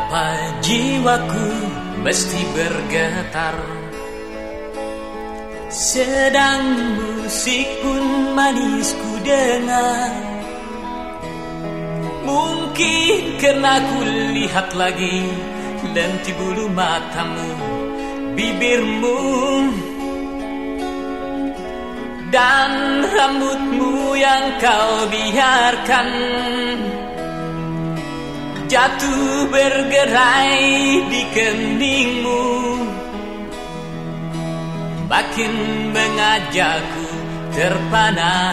Mengapa jiwaku mesti bergetar, sedang musik pun manis ku dengar. Mungkin karena ku lihat lagi lenti bulu matamu, bibirmu, dan rambutmu yang kau biarkan jatuh bergerai di keningmu, makin mengajakku terpana.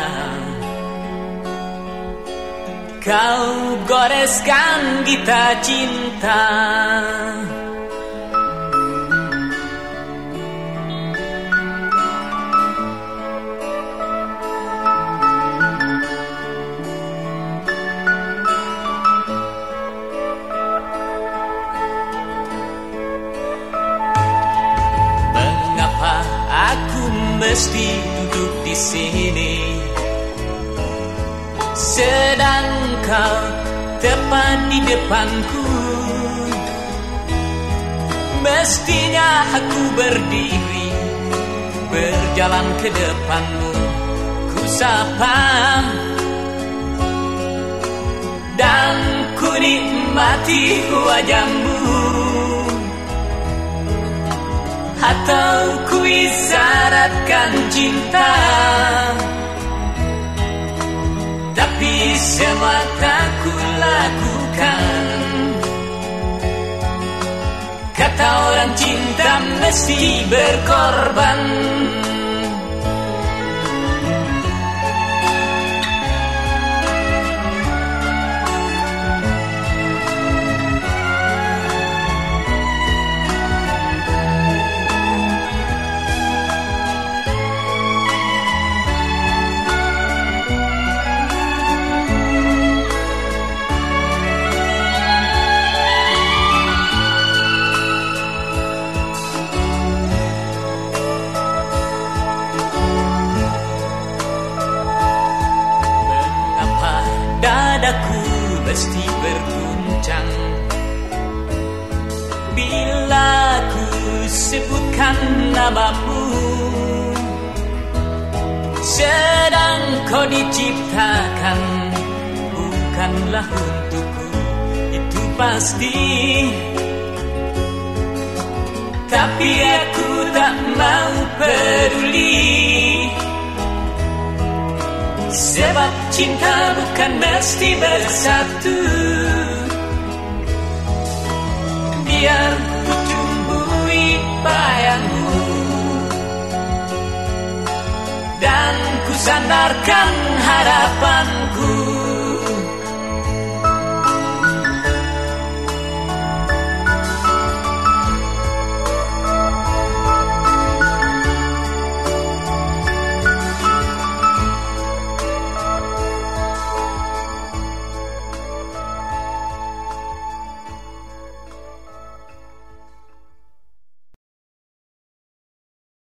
Kau goreskan gita cinta, mengapa aku mesti duduk di sini, sedang kau tepat di depanku. Mestinya aku berdiri, berjalan ke depanmu, ku sapa dan ku nikmati wajahmu, atau ku isyaratkan cinta. Tapi semua tak ku lakukan. Kata orang cinta mesti berkorban. Dadaku mesti berguncang bila ku sebutkan namamu, sedang kau diciptakan bukanlah untukku, itu pasti. Tapi aku tak mau peduli, sebab cinta bukan mesti bersatu. Biar ku tumbuhi bayangmu dan ku sandarkan harapan